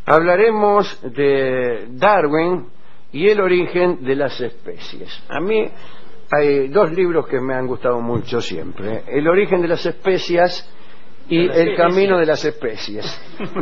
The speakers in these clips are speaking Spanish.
Hablaremos de Darwin y el origen de las especies. A mí hay dos libros que me han gustado mucho siempre: El origen de las especies y El camino de las especies.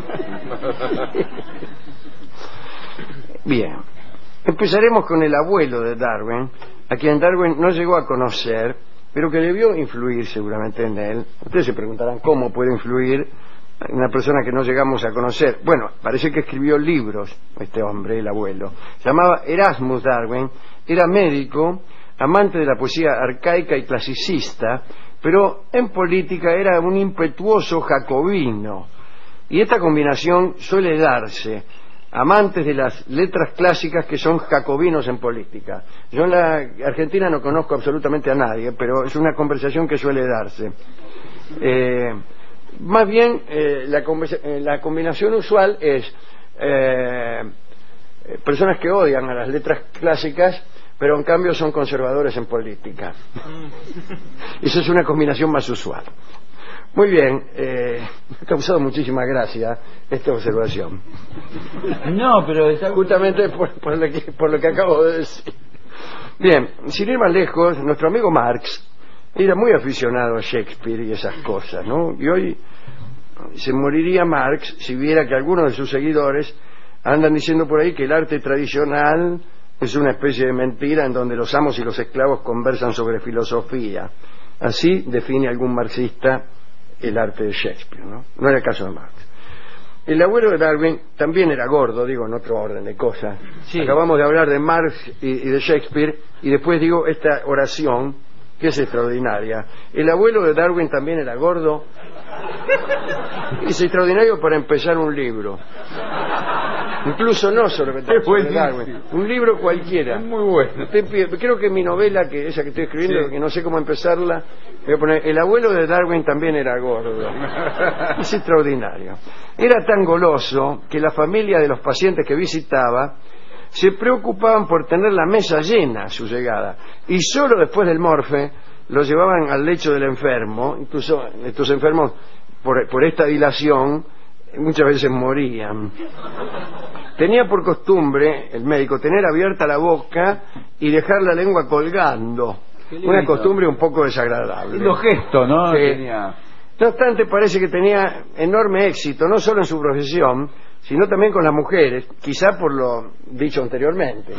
Bien, empezaremos con el abuelo de Darwin, a quien Darwin no llegó a conocer, pero que debió influir seguramente en él. Ustedes se preguntarán cómo puede influir una persona que no llegamos a conocer. Bueno, parece que escribió libros este hombre, el abuelo. Se llamaba Erasmus Darwin, era médico, amante de la poesía arcaica y clasicista, pero en política era un impetuoso jacobino. Y esta combinación suele darse: amantes de las letras clásicas que son jacobinos en política. Yo en la Argentina no conozco absolutamente a nadie, pero es una conversación que suele darse. Más bien, la combinación usual es personas que odian a las letras clásicas, pero en cambio son conservadores en política. Esa es una combinación más usual. Muy bien, me ha causado muchísima gracia esta observación. No, pero está justamente por lo que acabo de decir. Bien, sin ir más lejos, nuestro amigo Marx era muy aficionado a Shakespeare y esas cosas, ¿no? Y hoy se moriría Marx si viera que algunos de sus seguidores andan diciendo por ahí que el arte tradicional es una especie de mentira en donde los amos y los esclavos conversan sobre filosofía. Así define algún marxista el arte de Shakespeare, ¿no? No era el caso de Marx. El abuelo de Darwin también era gordo, digo, en otro orden de cosas. Sí. Acabamos de hablar de Marx y de Shakespeare, y después digo esta oración que es extraordinaria. El abuelo de Darwin también era gordo. Es extraordinario para empezar un libro. Incluso no sobre Darwin, un libro cualquiera. Es muy bueno. Creo que mi novela, esa que estoy escribiendo, sí, que no sé cómo empezarla, voy a poner: el abuelo de Darwin también era gordo. Es extraordinario. Era tan goloso que la familia de los pacientes que visitaba se preocupaban por tener la mesa llena a su llegada, y solo después del morfe lo llevaban al lecho del enfermo. Incluso estos enfermos, por esta dilación, muchas veces morían. Tenía por costumbre el médico tener abierta la boca y dejar la lengua colgando, una costumbre un poco desagradable. Los gestos, ¿no? No obstante, parece que tenía enorme éxito, no solo en su profesión, sino también con las mujeres, quizá por lo dicho anteriormente.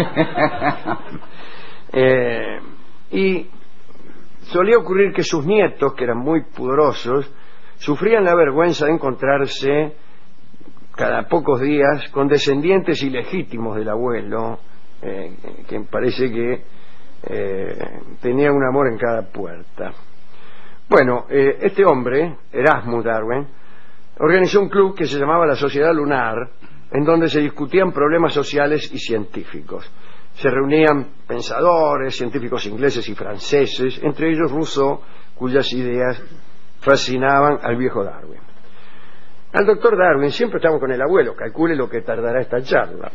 Y solía ocurrir que sus nietos, que eran muy pudorosos, sufrían la vergüenza de encontrarse cada pocos días con descendientes ilegítimos del abuelo, que parece que tenía un amor en cada puerta. Bueno, este hombre, Erasmus Darwin, organizó un club que se llamaba la Sociedad Lunar, en donde se discutían problemas sociales y científicos. Se reunían pensadores, científicos ingleses y franceses, entre ellos Rousseau, cuyas ideas fascinaban al viejo Darwin. Al doctor Darwin, siempre estamos con el abuelo, calcule lo que tardará esta charla.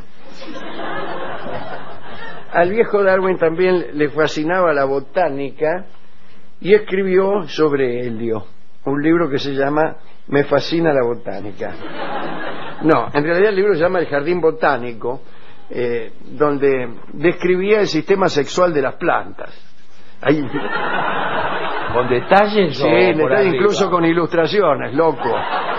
Al viejo Darwin también le fascinaba la botánica y escribió sobre helio, un libro que se llama Me fascina la botánica. No, en realidad el libro se llama El jardín botánico, donde describía el sistema sexual de las plantas. Ahí... ¿Con detalles? Sí, detalles, incluso con ilustraciones, loco.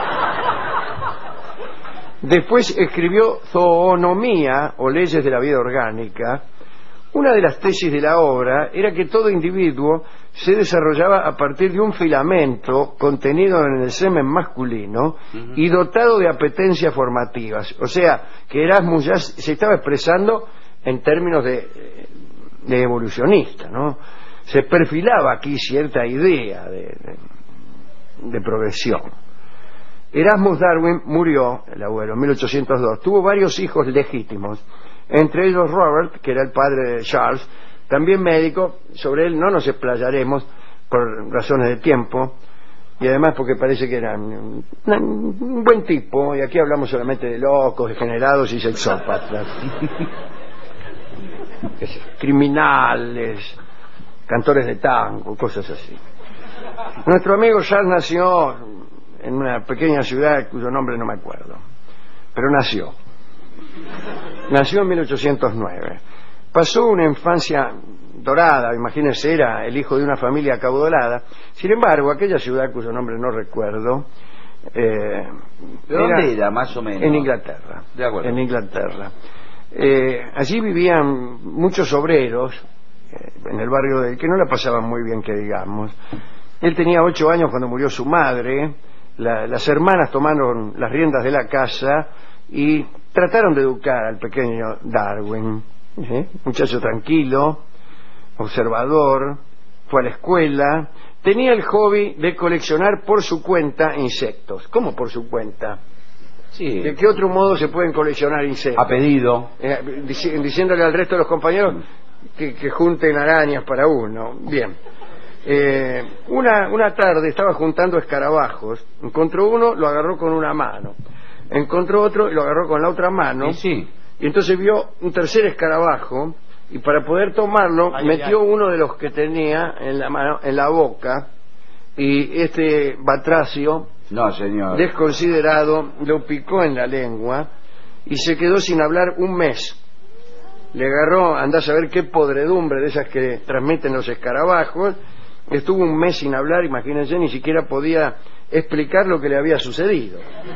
Después escribió Zoonomía, o Leyes de la Vida Orgánica. Una de las tesis de la obra era que todo individuo se desarrollaba a partir de un filamento contenido en el semen masculino y dotado de apetencias formativas. O sea, que Erasmus ya se estaba expresando en términos de evolucionista, ¿no? Se perfilaba aquí cierta idea de progresión. Erasmus Darwin murió, el abuelo, en 1802. Tuvo varios hijos legítimos, entre ellos Robert, que era el padre de Charles, también médico. Sobre él no nos explayaremos por razones de tiempo, y además porque parece que era un buen tipo, y aquí hablamos solamente de locos, degenerados y sexópatas. Criminales, cantores de tango, cosas así. Nuestro amigo Charles nació en una pequeña ciudad cuyo nombre no me acuerdo. pero nació. Nació en 1809. Pasó una infancia dorada, imagínense, era el hijo de una familia acaudalada. Sin embargo, aquella ciudad cuyo nombre no recuerdo, ¿De dónde era, más o menos? en Inglaterra. De acuerdo. En Inglaterra. Allí vivían muchos obreros, en el barrio que no la pasaban muy bien, que digamos. Él tenía 8 años cuando murió su madre. Las hermanas tomaron las riendas de la casa y trataron de educar al pequeño Darwin. Muchacho tranquilo, observador, fue a la escuela, tenía el hobby de coleccionar por su cuenta insectos. ¿Cómo por su cuenta? Sí. ¿De qué otro modo se pueden coleccionar insectos? A pedido. Diciéndole al resto de los compañeros que junten arañas para uno. Bien. Una tarde estaba juntando escarabajos, encontró uno, lo agarró con una mano, encontró otro y lo agarró con la otra mano, Sí. y entonces vio un tercer escarabajo y para poder tomarlo metió uno de los que tenía en la mano, en la boca, y este batracio, No, señor. desconsiderado, lo picó en la lengua y se quedó sin hablar un mes. Le agarró, andá a saber qué podredumbre de esas que transmiten los escarabajos. Estuvo un mes sin hablar, imagínense, ni siquiera podía explicar lo que le había sucedido.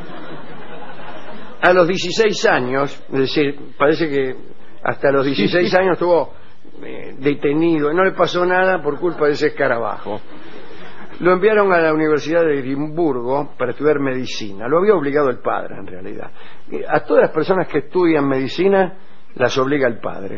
A los 16 años, es decir, parece que hasta los 16 años estuvo detenido, no le pasó nada por culpa de ese escarabajo. Lo enviaron a la Universidad de Edimburgo para estudiar medicina. Lo había obligado el padre, en realidad. A todas las personas que estudian medicina las obliga el padre.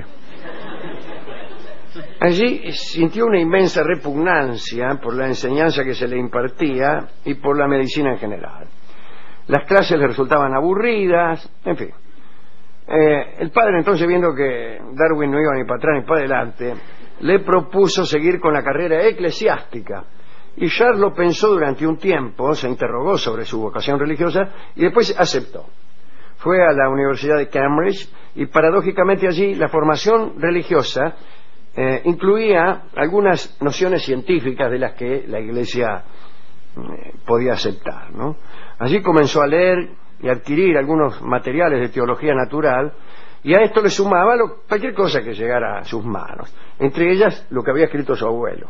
Allí sintió una inmensa repugnancia por la enseñanza que se le impartía y por la medicina en general. Las clases le resultaban aburridas, en fin. El padre, entonces, viendo que Darwin no iba ni para atrás ni para adelante, le propuso seguir con la carrera eclesiástica. Y Charles lo pensó durante un tiempo, se interrogó sobre su vocación religiosa y después aceptó. Fue a la Universidad de Cambridge y paradójicamente allí la formación religiosa incluía algunas nociones científicas de las que la Iglesia podía aceptar, ¿no? Allí comenzó a leer y adquirir algunos materiales de teología natural, y a esto le sumaba cualquier cosa que llegara a sus manos, entre ellas lo que había escrito su abuelo.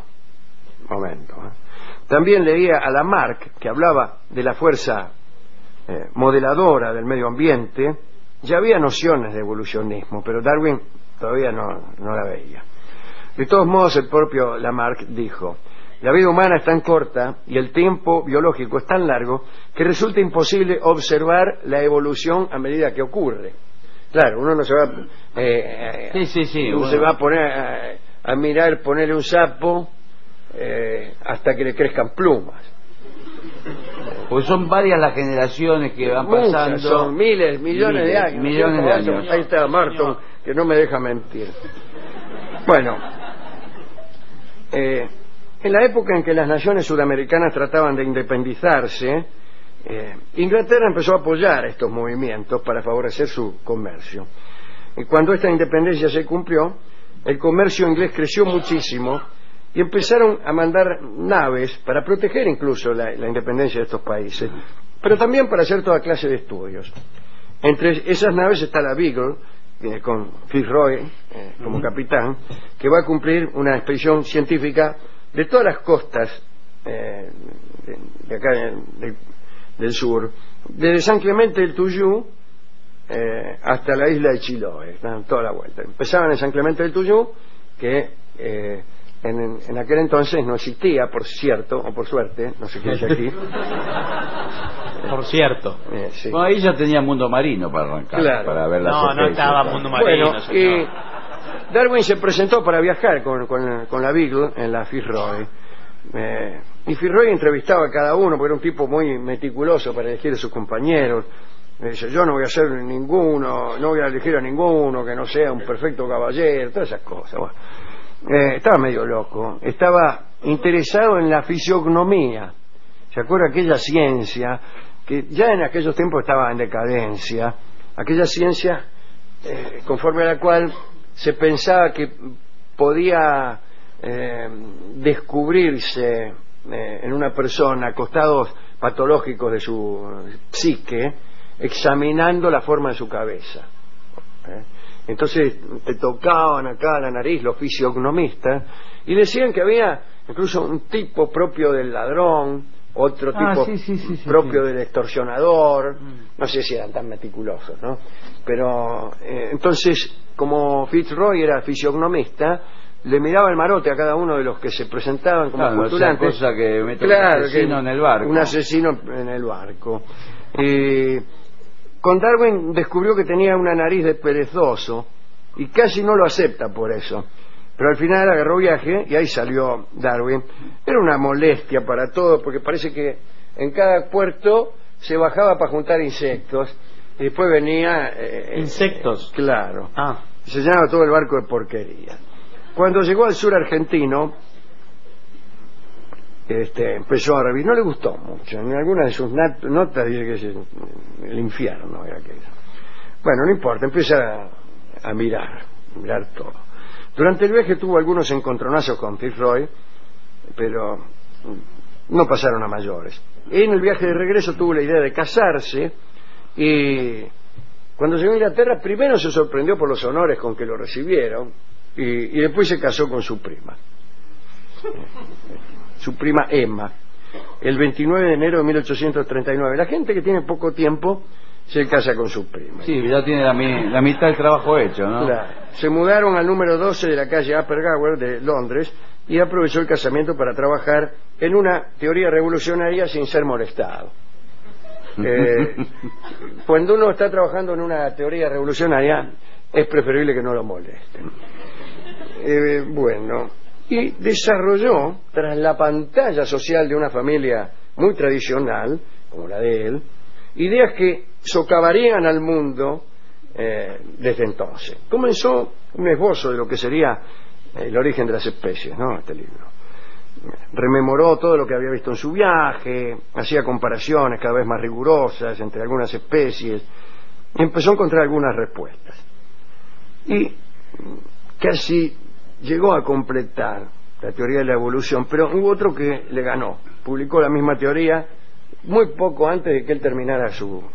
También leía a Lamarck, que hablaba de la fuerza modeladora del medio ambiente. Ya había nociones de evolucionismo, pero Darwin todavía no la veía. De todos modos, el propio Lamarck dijo: la vida humana es tan corta y el tiempo biológico es tan largo que resulta imposible observar la evolución a medida que ocurre. Claro, uno no se va Uno se va a poner a mirar, ponerle un sapo hasta que le crezcan plumas. Pues son varias las generaciones que van pasando. Muchas, son miles, millones de años. Millones de años. Ahí está Marton, que no me deja mentir. Bueno, en la época en que las naciones sudamericanas trataban de independizarse, Inglaterra empezó a apoyar estos movimientos para favorecer su comercio. Y cuando esta independencia se cumplió, el comercio inglés creció muchísimo y empezaron a mandar naves para proteger incluso la independencia de estos países, pero también para hacer toda clase de estudios. Entre esas naves está la Beagle, con Fitzroy como capitán, que va a cumplir una expedición científica de todas las costas de acá del sur, desde San Clemente del Tuyú hasta la isla de Chiloé, están toda la vuelta. Empezaban en San Clemente del Tuyú, que en aquel entonces no existía, por cierto, o por suerte, no sé qué dice aquí. Por cierto. Sí. Bueno, ahí ya tenía Mundo Marino para arrancar, Claro. para ver las No especies. estaba Mundo Marino. Bueno, Señor. Darwin se presentó para viajar con la Beagle en la Fitzroy. Y Fitzroy entrevistaba a cada uno, porque era un tipo muy meticuloso para elegir a sus compañeros. Dice: yo no voy a hacer ninguno, no voy a elegir a ninguno que no sea un perfecto caballero, todas esas cosas. Bueno, estaba medio loco, estaba interesado en la fisiognomía. ¿Se acuerda aquella ciencia que ya en aquellos tiempos estaba en decadencia? Aquella ciencia conforme a la cual se pensaba que podía descubrirse en una persona costados patológicos de su psique, examinando la forma de su cabeza. Entonces te tocaban acá la nariz los fisiognomistas y decían que había incluso un tipo propio del ladrón, otro tipo propio del extorsionador. No sé si eran tan meticulosos, ¿no? Pero entonces, como Fitzroy era fisiognomista, le miraba el marote a cada uno de los que se presentaban como postulantes. Cosa que mete un asesino en el barco. Un asesino en el barco. Con Darwin descubrió que tenía una nariz de perezoso y casi no lo acepta por eso. Pero al final agarró viaje y ahí salió Darwin. Era una molestia para todos porque parece que en cada puerto se bajaba para juntar insectos y después venía... ¿Insectos? Claro. Se llenaba todo el barco de porquería. Cuando llegó al sur argentino, empezó a revisar. No le gustó mucho. En algunas de sus notas dice que es el infierno era aquello. Bueno, no importa, empieza a mirar todo. Durante el viaje tuvo algunos encontronazos con Fitzroy, pero no pasaron a mayores. En el viaje de regreso tuvo la idea de casarse y cuando llegó a Inglaterra primero se sorprendió por los honores con que lo recibieron y después se casó con su prima Emma, el 29 de enero de 1839. La gente que tiene poco tiempo se casa con su prima. Sí, ya tiene la mitad del trabajo hecho, ¿no? Claro. Se mudaron al número 12 de la calle Upper Gower de Londres y aprovechó el casamiento para trabajar en una teoría revolucionaria sin ser molestado. Cuando uno está trabajando en una teoría revolucionaria es preferible que no lo molesten. Bueno, y desarrolló, tras la pantalla social de una familia muy tradicional, como la de él, ideas que socavarían al mundo desde entonces. Comenzó un esbozo de lo que sería el origen de las especies, ¿no? Este libro. Rememoró todo lo que había visto en su viaje, hacía comparaciones cada vez más rigurosas entre algunas especies, y empezó a encontrar algunas respuestas. Y casi llegó a completar la teoría de la evolución, pero hubo otro que le ganó. Publicó la misma teoría muy poco antes de que él terminara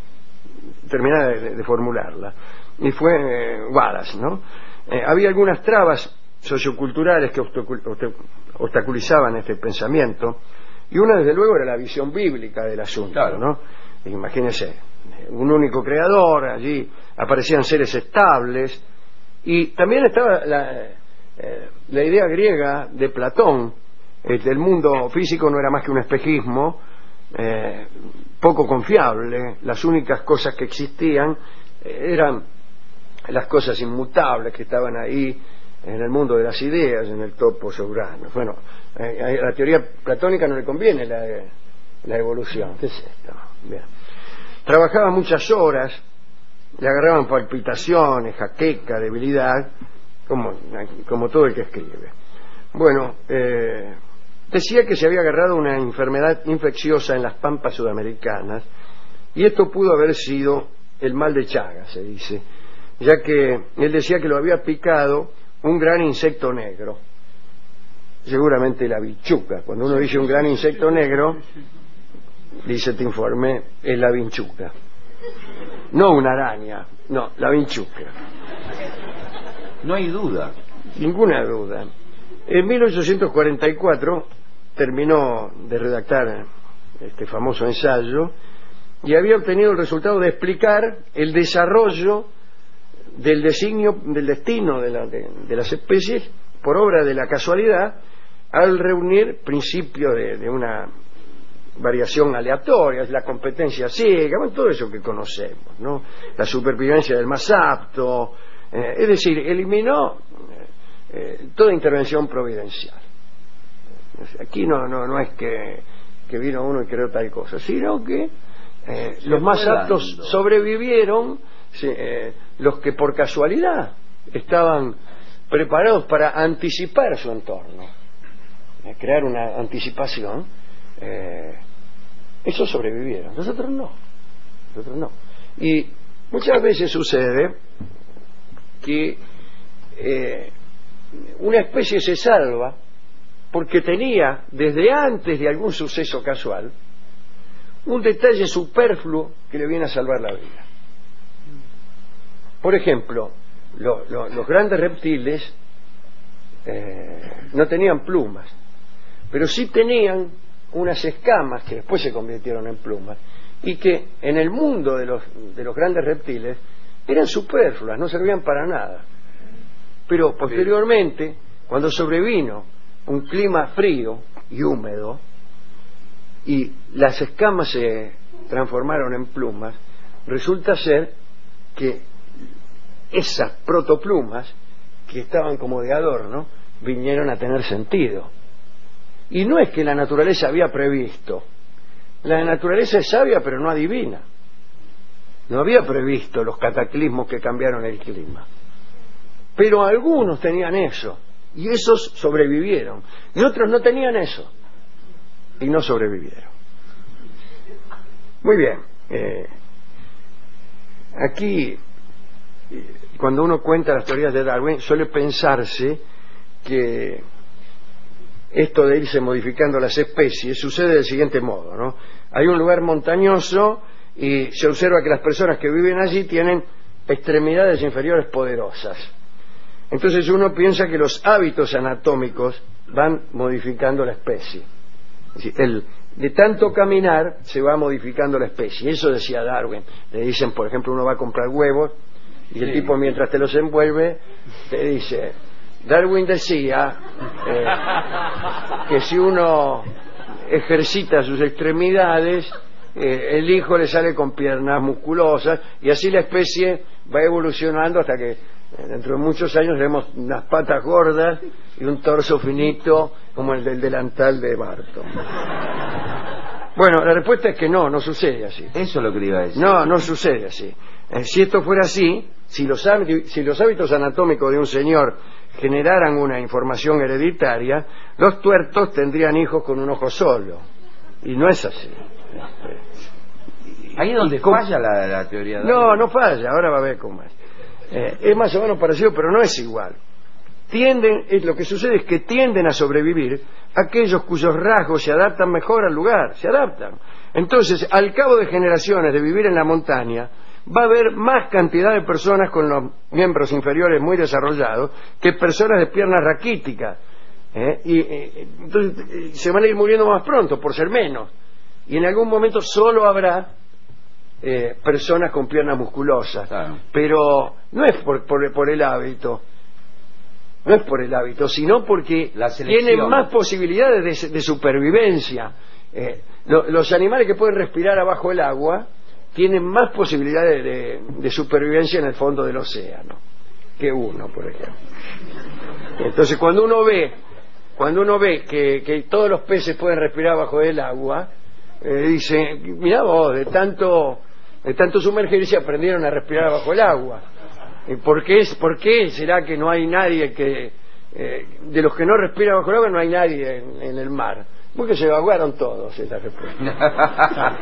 de formularla, y fue Wallace, ¿no? Había algunas trabas socioculturales que obstaculizaban este pensamiento, y una desde luego era la visión bíblica del asunto, claro, ¿no? Imagínense, un único creador, allí aparecían seres estables, y también estaba la idea griega de Platón. El mundo físico no era más que un espejismo poco confiable. Las únicas cosas que existían eran las cosas inmutables que estaban ahí en el mundo de las ideas, en el topos euranos. Bueno, a la teoría platónica no le conviene la evolución. ¿Qué es esto? Bien. Trabajaba muchas horas, le agarraban palpitaciones, jaqueca, debilidad, como todo el que escribe. Bueno, decía que se había agarrado una enfermedad infecciosa en las pampas sudamericanas, y esto pudo haber sido el mal de Chagas, se dice, ya que él decía que lo había picado un gran insecto negro, seguramente la vinchuca. Cuando uno dice un gran insecto negro, dice este informe, es la vinchuca, no una araña, no, la vinchuca. No hay duda. Ninguna duda. En 1844 terminó de redactar este famoso ensayo y había obtenido el resultado de explicar el desarrollo del destino de las especies por obra de la casualidad, al reunir principios de una variación aleatoria, la competencia ciega, todo eso que conocemos, ¿no? La supervivencia del más apto, es decir, eliminó toda intervención providencial. Aquí no es que vino uno y creó tal cosa, sino que los más aptos sobrevivieron, los que por casualidad estaban preparados para anticipar su entorno, crear una anticipación. Esos sobrevivieron, nosotros no. Y muchas veces sucede que una especie se salva porque tenía, desde antes de algún suceso casual, un detalle superfluo que le viene a salvar la vida. Por ejemplo, los grandes reptiles no tenían plumas, pero sí tenían unas escamas que después se convirtieron en plumas y que en el mundo de los grandes reptiles eran superfluas, no servían para nada. Pero posteriormente, cuando sobrevino un clima frío y húmedo y las escamas se transformaron en plumas, resulta ser que esas protoplumas, que estaban como de adorno, vinieron a tener sentido. Y no es que la naturaleza había previsto. La naturaleza es sabia pero no adivina. No había previsto los cataclismos que cambiaron el clima. Pero algunos tenían eso, y esos sobrevivieron. Y otros no tenían eso, y no sobrevivieron. Muy bien. Aquí, cuando uno cuenta las teorías de Darwin, suele pensarse que esto de irse modificando las especies sucede del siguiente modo, ¿no? Hay un lugar montañoso y se observa que las personas que viven allí tienen extremidades inferiores poderosas. Entonces uno piensa que los hábitos anatómicos van modificando la especie. Es decir, de tanto caminar se va modificando la especie. Eso decía Darwin. Le dicen, por ejemplo, uno va a comprar huevos y el tipo, mientras te los envuelve, te dice: Darwin decía que si uno ejercita sus extremidades, el hijo le sale con piernas musculosas, y así la especie va evolucionando hasta que dentro de muchos años vemos unas patas gordas y un torso finito como el del delantal de Barton. Bueno, la respuesta es que no sucede así. Eso es lo que le iba a decir. No sucede así. Si esto fuera así, si los hábitos anatómicos de un señor generaran una información hereditaria, los tuertos tendrían hijos con un ojo solo. Y no es así. Ahí es donde falla la teoría de Darwin. No falla, ahora va a ver cómo es. Es más o menos parecido, pero no es igual. Lo que sucede es que tienden a sobrevivir aquellos cuyos rasgos se adaptan mejor al lugar, se adaptan. Entonces, al cabo de generaciones de vivir en la montaña, va a haber más cantidad de personas con los miembros inferiores muy desarrollados que personas de piernas raquíticas. Entonces se van a ir muriendo más pronto por ser menos. Y en algún momento solo habrá personas con piernas musculosas. Claro. Pero no es por el hábito. No es por el hábito, sino porque tienen más posibilidades de supervivencia. Los animales que pueden respirar abajo el agua tienen más posibilidades de supervivencia en el fondo del océano que uno, por ejemplo. Entonces, cuando uno ve que todos los peces pueden respirar bajo el agua, dice: mirá vos, de tanto sumergirse aprendieron a respirar bajo el agua. ¿Por qué será que no hay nadie de los que no respira bajo el agua no hay nadie en el mar? Porque se evacuaron todos, esa respuesta.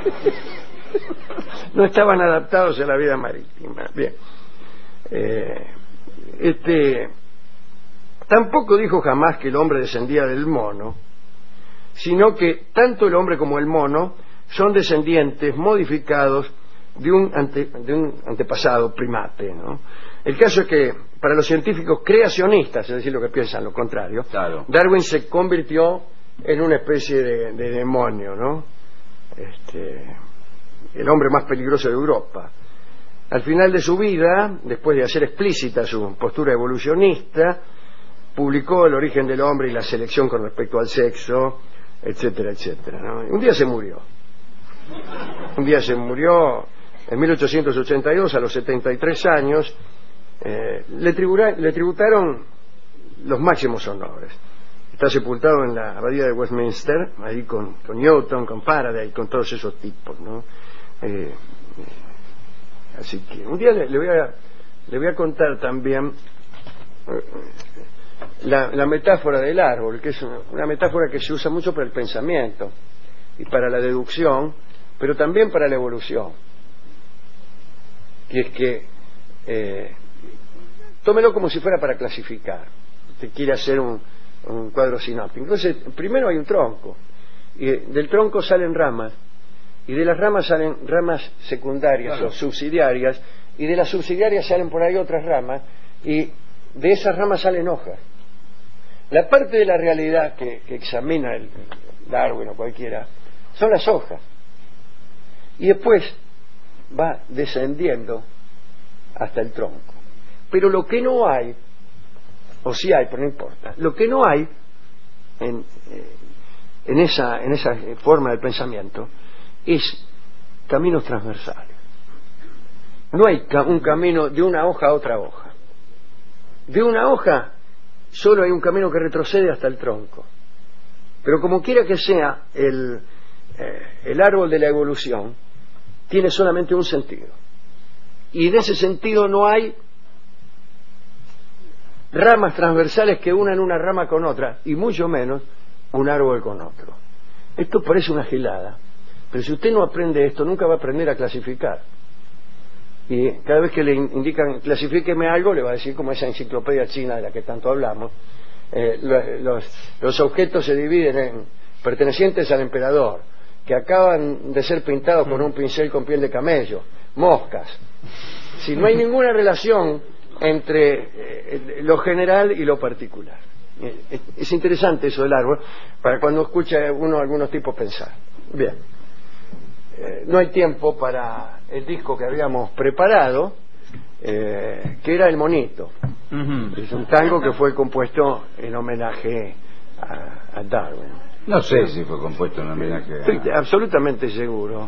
No estaban adaptados a la vida marítima. Bien. Tampoco dijo jamás que el hombre descendía del mono, sino que tanto el hombre como el mono son descendientes modificados de un antepasado primate, ¿no? El caso es que para los científicos creacionistas, es decir, lo que piensan lo contrario, claro, Darwin se convirtió en una especie de demonio, ¿no? El hombre más peligroso de Europa. Al final de su vida, después de hacer explícita su postura evolucionista, publicó El origen del hombre y la selección con respecto al sexo, etcétera, etcétera, ¿no? Un día se murió en 1882, a los 73 años. Le tributaron los máximos honores. Está sepultado en la abadía de Westminster, ahí con Newton, con Faraday, con todos esos tipos, ¿no? Así que un día le voy a contar también la metáfora del árbol, que es una metáfora que se usa mucho para el pensamiento y para la deducción, pero también para la evolución. Y es que tómelo como si fuera para clasificar. Usted quiere hacer un cuadro sinóptico. Entonces, primero hay un tronco, y del tronco salen ramas, y de las ramas salen ramas secundarias Claro. o subsidiarias, y de las subsidiarias salen por ahí otras ramas, y de esas ramas salen hojas. La parte de la realidad que examina el Darwin o cualquiera son las hojas, y después va descendiendo hasta el tronco. Pero lo que no hay, o sí hay, pero no importa, lo que no hay en esa forma de pensamiento es caminos transversales. No hay un camino de una hoja a otra hoja. De una hoja solo hay un camino que retrocede hasta el tronco. Pero como quiera que sea, el árbol de la evolución tiene solamente un sentido. Y en ese sentido no hay ramas transversales que unan una rama con otra, y mucho menos un árbol con otro. Esto parece una gilada, pero si usted no aprende esto, nunca va a aprender a clasificar. Y cada vez que le indican clasifíqueme algo, le va a decir, como esa enciclopedia china de la que tanto hablamos, los objetos se dividen en pertenecientes al emperador, que acaban de ser pintados con un pincel con piel de camello, moscas. Si no hay ninguna relación entre lo general y lo particular. Es interesante eso del árbol, para cuando escucha uno a algunos tipos pensar. Bien, no hay tiempo para el disco que habíamos preparado, que era El Monito. Es un tango que fue compuesto en homenaje a Darwin. No sé si fue compuesto en homenaje a... Estoy absolutamente seguro.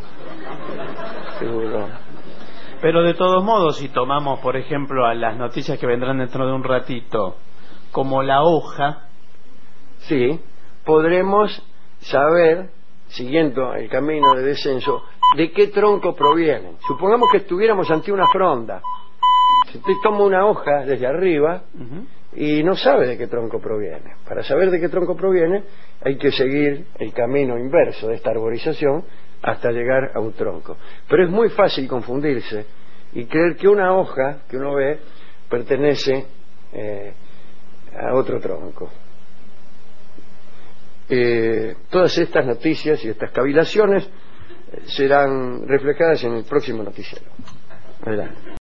Pero de todos modos, si tomamos, por ejemplo, a las noticias que vendrán dentro de un ratito, como la hoja, sí, podremos saber, siguiendo el camino de descenso, de qué tronco provienen. Supongamos que estuviéramos ante una fronda. Si usted toma una hoja desde arriba y no sabe de qué tronco proviene. Para saber de qué tronco proviene, hay que seguir el camino inverso de esta arborización hasta llegar a un tronco. Pero es muy fácil confundirse y creer que una hoja que uno ve pertenece a otro tronco. Todas estas noticias y estas cavilaciones serán reflejadas en el próximo noticiero. Adelante.